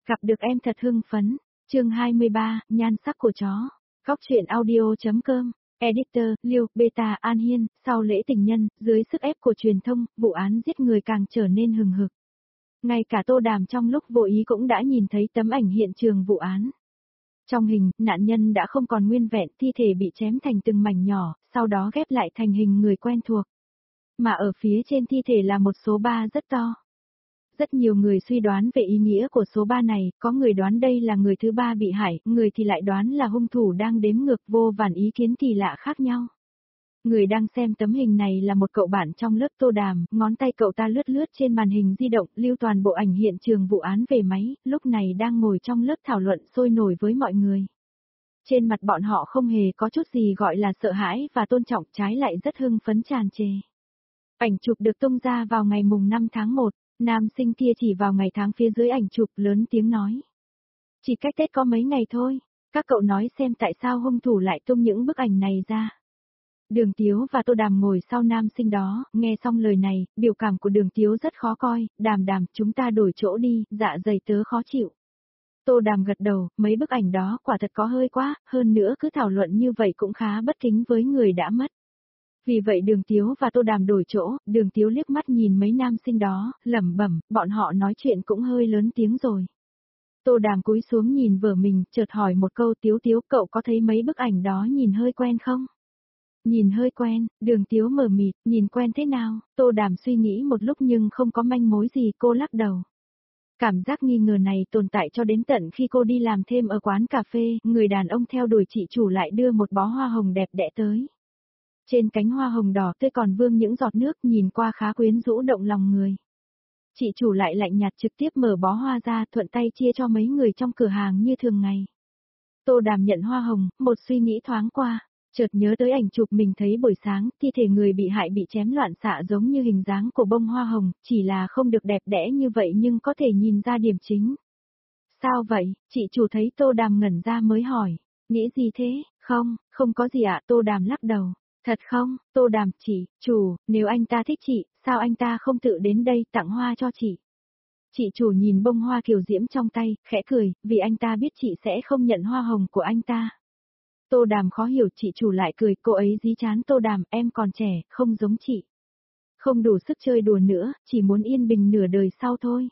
Gặp được em thật hưng phấn. Chương 23, nhan sắc của chó. Góc truyện audio.com. Editor, Liêu, Beta, An Hiên. Sau lễ tình nhân, dưới sức ép của truyền thông, vụ án giết người càng trở nên hừng hực. Ngay cả Tô Đàm trong lúc vô ý cũng đã nhìn thấy tấm ảnh hiện trường vụ án. Trong hình, nạn nhân đã không còn nguyên vẹn, thi thể bị chém thành từng mảnh nhỏ, sau đó ghép lại thành hình người quen thuộc. Mà ở phía trên thi thể là một số 3 rất to. Rất nhiều người suy đoán về ý nghĩa của số 3 này, có người đoán đây là người thứ 3 bị hại, người thì lại đoán là hung thủ đang đếm ngược, vô vàn ý kiến kỳ lạ khác nhau. Người đang xem tấm hình này là một cậu bạn trong lớp Tô Đàm, ngón tay cậu ta lướt lướt trên màn hình di động, lưu toàn bộ ảnh hiện trường vụ án về máy, lúc này đang ngồi trong lớp thảo luận sôi nổi với mọi người. Trên mặt bọn họ không hề có chút gì gọi là sợ hãi và tôn trọng, trái lại rất hưng phấn tràn trề. Ảnh chụp được tung ra vào ngày mùng 5 tháng 1. Nam sinh kia chỉ vào ngày tháng phía dưới ảnh chụp lớn tiếng nói. Chỉ cách Tết có mấy ngày thôi, các cậu nói xem tại sao hung thủ lại tung những bức ảnh này ra. Đường Tiếu và Tô Đàm ngồi sau nam sinh đó, nghe xong lời này, biểu cảm của Đường Tiếu rất khó coi, Đàm chúng ta đổi chỗ đi, dạ dày tớ khó chịu. Tô Đàm gật đầu, mấy bức ảnh đó quả thật có hơi quá, hơn nữa cứ thảo luận như vậy cũng khá bất kính với người đã mất. Vì vậy Đường Tiếu và Tô Đàm đổi chỗ, Đường Tiếu liếc mắt nhìn mấy nam sinh đó, lẩm bẩm, bọn họ nói chuyện cũng hơi lớn tiếng rồi. Tô Đàm cúi xuống nhìn vợ mình, chợt hỏi một câu, Tiếu cậu có thấy mấy bức ảnh đó nhìn hơi quen không? Nhìn hơi quen, Đường Tiếu mờ mịt, nhìn quen thế nào? Tô Đàm suy nghĩ một lúc nhưng không có manh mối gì, cô lắc đầu. Cảm giác nghi ngờ này tồn tại cho đến tận khi cô đi làm thêm ở quán cà phê, người đàn ông theo đuổi chị chủ lại đưa một bó hoa hồng đẹp đẽ tới. Trên cánh hoa hồng đỏ tươi còn vương những giọt nước, nhìn qua khá quyến rũ động lòng người. Chị chủ lại lạnh nhạt trực tiếp mở bó hoa ra, thuận tay chia cho mấy người trong cửa hàng như thường ngày. Tô Đàm nhận hoa hồng, một suy nghĩ thoáng qua, chợt nhớ tới ảnh chụp mình thấy buổi sáng, thi thể người bị hại bị chém loạn xạ giống như hình dáng của bông hoa hồng, chỉ là không được đẹp đẽ như vậy nhưng có thể nhìn ra điểm chính. Sao vậy? Chị chủ thấy Tô Đàm ngẩn ra mới hỏi, nghĩ gì thế? Không có gì ạ, Tô Đàm lắc đầu. Thật không? Tô Đàm, chủ, nếu anh ta thích chị, sao anh ta không tự đến đây tặng hoa cho chị? Chị chủ nhìn bông hoa kiều diễm trong tay, khẽ cười, vì anh ta biết chị sẽ không nhận hoa hồng của anh ta. Tô Đàm khó hiểu, chị chủ lại cười, cô ấy dí chán Tô Đàm, em còn trẻ, không giống chị. Không đủ sức chơi đùa nữa, chỉ muốn yên bình nửa đời sau thôi.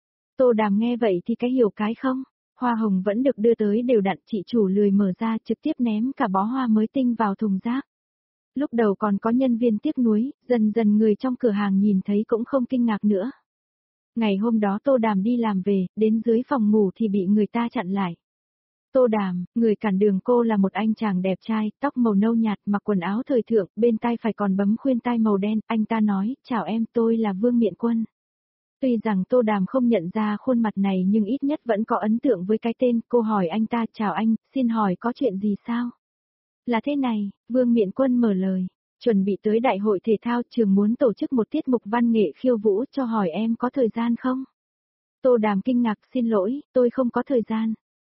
Tô Đàm nghe vậy thì cái hiểu cái không? Hoa hồng vẫn được đưa tới đều đặn, chị chủ lười mở ra trực tiếp ném cả bó hoa mới tinh vào thùng rác. Lúc đầu còn có nhân viên tiếc nuối, dần dần người trong cửa hàng nhìn thấy cũng không kinh ngạc nữa. Ngày hôm đó Tô Đàm đi làm về, đến dưới phòng ngủ thì bị người ta chặn lại. Tô Đàm, người cản đường cô là một anh chàng đẹp trai, tóc màu nâu nhạt, mặc quần áo thời thượng, bên tai phải còn bấm khuyên tai màu đen, anh ta nói, chào em, tôi là Vương Miện Quân. Tuy rằng Tô Đàm không nhận ra khuôn mặt này nhưng ít nhất vẫn có ấn tượng với cái tên, cô hỏi anh ta, chào anh, xin hỏi có chuyện gì sao? Là thế này, Vương Miện Quân mở lời, chuẩn bị tới đại hội thể thao trường muốn tổ chức một tiết mục văn nghệ khiêu vũ cho hỏi em có thời gian không? Tô Đàm kinh ngạc, xin lỗi, tôi không có thời gian.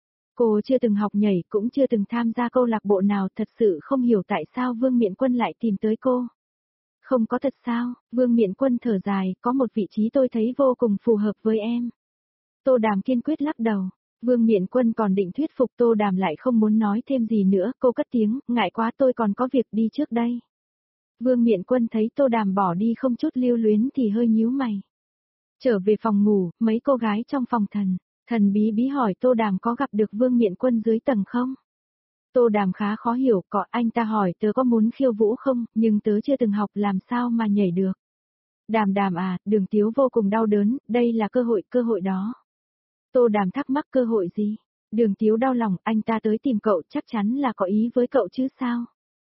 Cô chưa từng học nhảy, cũng chưa từng tham gia câu lạc bộ nào, thật sự không hiểu tại sao Vương Miện Quân lại tìm tới cô. Không có thật sao? Vương Miện Quân thở dài, có một vị trí tôi thấy vô cùng phù hợp với em. Tô Đàm kiên quyết lắc đầu. Vương Miện Quân còn định thuyết phục Tô Đàm lại không muốn nói thêm gì nữa, cô cất tiếng, ngại quá tôi còn có việc đi trước đây. Vương Miện Quân thấy Tô Đàm bỏ đi không chút lưu luyến thì hơi nhíu mày. Trở về phòng ngủ, mấy cô gái trong phòng thần bí bí hỏi Tô Đàm có gặp được Vương Miện Quân dưới tầng không? Tô Đàm khá khó hiểu, có, anh ta hỏi tớ có muốn khiêu vũ không, nhưng tớ chưa từng học làm sao mà nhảy được. Đàm à, Đường Tiếu vô cùng đau đớn, đây là cơ hội đó. Tô Đàm thắc mắc cơ hội gì? Đường Tiếu đau lòng, anh ta tới tìm cậu chắc chắn là có ý với cậu chứ sao?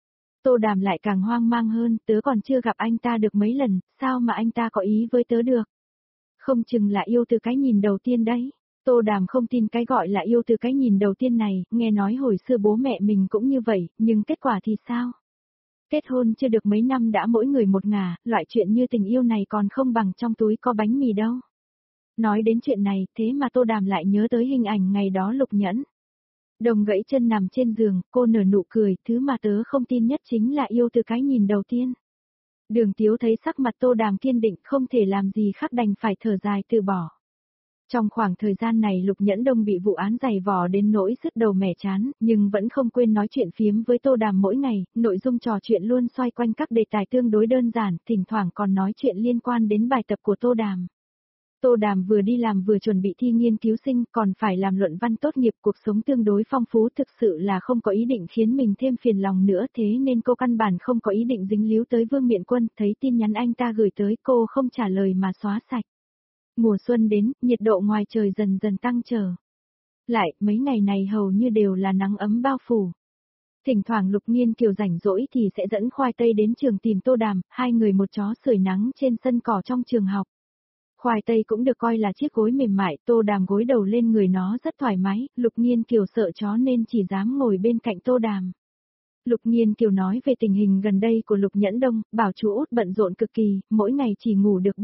Tô Đàm lại càng hoang mang hơn, tớ còn chưa gặp anh ta được mấy lần, sao mà anh ta có ý với tớ được? Không chừng là yêu từ cái nhìn đầu tiên đấy. Tô Đàm không tin cái gọi là yêu từ cái nhìn đầu tiên này, nghe nói hồi xưa bố mẹ mình cũng như vậy, nhưng kết quả thì sao? Kết hôn chưa được mấy năm đã mỗi người một ngả, loại chuyện như tình yêu này còn không bằng trong túi có bánh mì đâu. Nói đến chuyện này, thế mà Tô Đàm lại nhớ tới hình ảnh ngày đó Lục Nhẫn. Đồng gãy chân nằm trên giường, cô nở nụ cười, thứ mà tớ không tin nhất chính là yêu từ cái nhìn đầu tiên. Đường Tiếu thấy sắc mặt Tô Đàm kiên định, không thể làm gì khác đành phải thở dài từ bỏ. Trong khoảng thời gian này Lục Nhẫn Đông bị vụ án dày vò đến nỗi sứt đầu mẻ chán, nhưng vẫn không quên nói chuyện phiếm với Tô Đàm mỗi ngày, nội dung trò chuyện luôn xoay quanh các đề tài tương đối đơn giản, thỉnh thoảng còn nói chuyện liên quan đến bài tập của Tô Đàm. Tô Đàm vừa đi làm vừa chuẩn bị thi nghiên cứu sinh, còn phải làm luận văn tốt nghiệp, cuộc sống tương đối phong phú, thực sự là không có ý định khiến mình thêm phiền lòng nữa, thế nên cô căn bản không có ý định dính líu tới Vương Miện Quân, thấy tin nhắn anh ta gửi tới cô không trả lời mà xóa sạch. Mùa xuân đến, nhiệt độ ngoài trời dần dần tăng trở lại, mấy ngày này hầu như đều là nắng ấm bao phủ. Thỉnh thoảng Lục Nghiên Kiều rảnh rỗi thì sẽ dẫn Khoai Tây đến trường tìm Tô Đàm, hai người một chó sưởi nắng trên sân cỏ trong trường học. Khoai Tây cũng được coi là chiếc gối mềm mại, Tô Đàm gối đầu lên người nó rất thoải mái, Lục Nghiên Kiều sợ chó nên chỉ dám ngồi bên cạnh Tô Đàm. Lục Nghiên Kiều nói về tình hình gần đây của Lục Nhẫn Đông, bảo chú út bận rộn cực kỳ, mỗi ngày chỉ ngủ được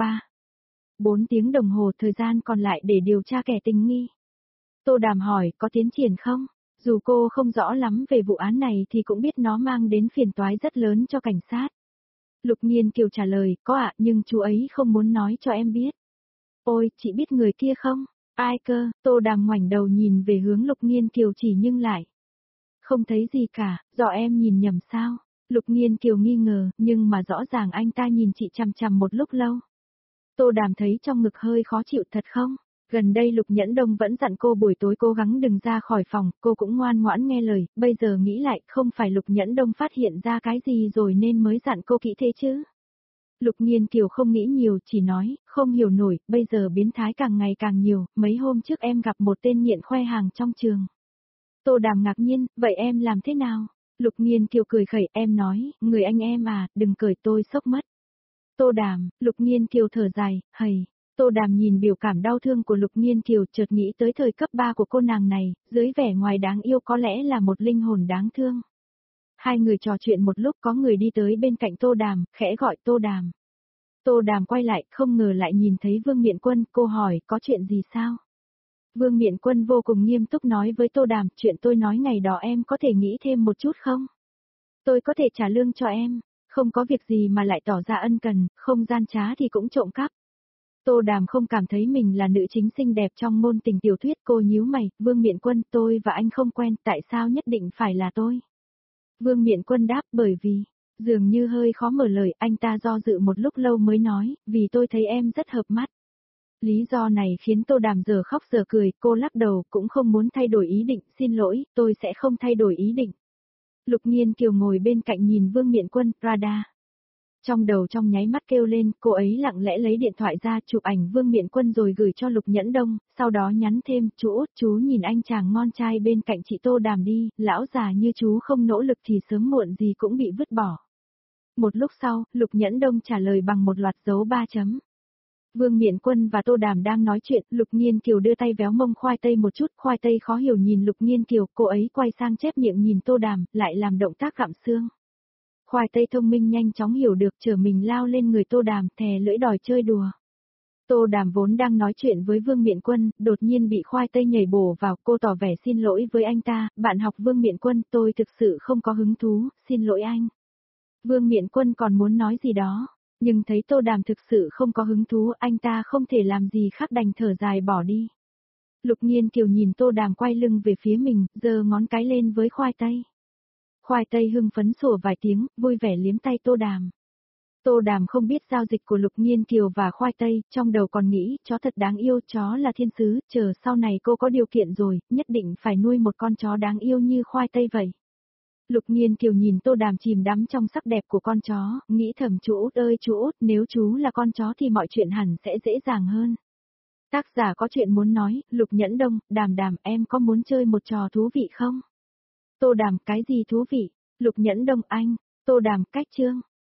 4 tiếng đồng hồ, thời gian còn lại để điều tra kẻ tình nghi. Tô Đàm hỏi có tiến triển không? Dù cô không rõ lắm về vụ án này thì cũng biết nó mang đến phiền toái rất lớn cho cảnh sát. Lục Nghiên Kiều trả lời, có ạ, nhưng chú ấy không muốn nói cho em biết. Ôi, chị biết người kia không? Ai cơ? Tô Đàm ngoảnh đầu nhìn về hướng Lục Nghiên Kiều chỉ nhưng lại. Không thấy gì cả, do em nhìn nhầm sao? Lục Nghiên Kiều nghi ngờ, nhưng mà rõ ràng anh ta nhìn chị chằm chằm một lúc lâu. Tô Đàm thấy trong ngực hơi khó chịu thật không? Gần đây Lục Nhẫn Đông vẫn dặn cô buổi tối cố gắng đừng ra khỏi phòng, cô cũng ngoan ngoãn nghe lời, bây giờ nghĩ lại không phải Lục Nhẫn Đông phát hiện ra cái gì rồi nên mới dặn cô kỹ thế chứ. Lục Nghiên Kiều không nghĩ nhiều, chỉ nói, không hiểu nổi, bây giờ biến thái càng ngày càng nhiều, mấy hôm trước em gặp một tên nghiện khoe hàng trong trường. Tô Đàm ngạc nhiên, vậy em làm thế nào? Lục Nghiên Kiều cười khẩy, em nói, người anh em à, đừng cười tôi sốc mất. Tô Đàm, Lục Nghiên Kiều thở dài, hầy. Tô Đàm nhìn biểu cảm đau thương của Lục Nghiên Kiều chợt nghĩ tới thời cấp 3 của cô nàng này, dưới vẻ ngoài đáng yêu có lẽ là một linh hồn đáng thương. Hai người trò chuyện một lúc có người đi tới bên cạnh Tô Đàm, khẽ gọi Tô Đàm. Tô Đàm quay lại, không ngờ lại nhìn thấy Vương Miện Quân, cô hỏi, có chuyện gì sao? Vương Miện Quân vô cùng nghiêm túc nói với Tô Đàm, chuyện tôi nói ngày đó em có thể nghĩ thêm một chút không? Tôi có thể trả lương cho em, không có việc gì mà lại tỏ ra ân cần, không gian trá thì cũng trộm cắp. Tô Đàm không cảm thấy mình là nữ chính xinh đẹp trong ngôn tình tiểu thuyết, cô nhíu mày, Vương Miện Quân, tôi và anh không quen, tại sao nhất định phải là tôi? Vương Miện Quân đáp, bởi vì, dường như hơi khó mở lời, anh ta do dự một lúc lâu mới nói, vì tôi thấy em rất hợp mắt. Lý do này khiến Tô Đàm giờ khóc giờ cười, cô lắc đầu, cũng không muốn thay đổi ý định, xin lỗi, tôi sẽ không thay đổi ý định. Lục Nghiên Kiều ngồi bên cạnh nhìn Vương Miện Quân, radar. Trong đầu trong nháy mắt kêu lên, cô ấy lặng lẽ lấy điện thoại ra chụp ảnh Vương Miện Quân rồi gửi cho Lục Nhẫn Đông, sau đó nhắn thêm, chú Út, chú nhìn anh chàng ngon trai bên cạnh chị Tô Đàm đi, lão già như chú không nỗ lực thì sớm muộn gì cũng bị vứt bỏ. Một lúc sau, Lục Nhẫn Đông trả lời bằng một loạt dấu 3 chấm. Vương Miện Quân và Tô Đàm đang nói chuyện, Lục Nghiên Kiều đưa tay véo mông Khoai Tây một chút, Khoai Tây khó hiểu nhìn Lục Nghiên Kiều, cô ấy quay sang chép miệng nhìn Tô Đàm, lại làm động tác gặm xương. Khoai Tây thông minh nhanh chóng hiểu được, chở mình lao lên người Tô Đàm, thè lưỡi đòi chơi đùa. Tô Đàm vốn đang nói chuyện với Vương Miện Quân, đột nhiên bị Khoai Tây nhảy bổ vào, cô tỏ vẻ xin lỗi với anh ta, bạn học Vương Miện Quân, tôi thực sự không có hứng thú, xin lỗi anh. Vương Miện Quân còn muốn nói gì đó, nhưng thấy Tô Đàm thực sự không có hứng thú, anh ta không thể làm gì khác đành thở dài bỏ đi. Lục Nghiên Kiều nhìn Tô Đàm quay lưng về phía mình, giơ ngón cái lên với Khoai Tây. Khoai Tây hưng phấn sủa vài tiếng, vui vẻ liếm tay Tô Đàm. Tô Đàm không biết giao dịch của Lục Nghiên Kiều và Khoai Tây, trong đầu còn nghĩ, chó thật đáng yêu, chó là thiên sứ, chờ sau này cô có điều kiện rồi, nhất định phải nuôi một con chó đáng yêu như Khoai Tây vậy. Lục Nghiên Kiều nhìn Tô Đàm chìm đắm trong sắc đẹp của con chó, nghĩ thầm chú Út ơi chú Út, nếu chú là con chó thì mọi chuyện hẳn sẽ dễ dàng hơn. Tác giả có chuyện muốn nói, Lục Nhẫn Đông, Đàm Đàm em có muốn chơi một trò thú vị không? Tô Đàm, cái gì thú vị? Lục Nhẫn Đông anh, Tô Đàm, cách chương.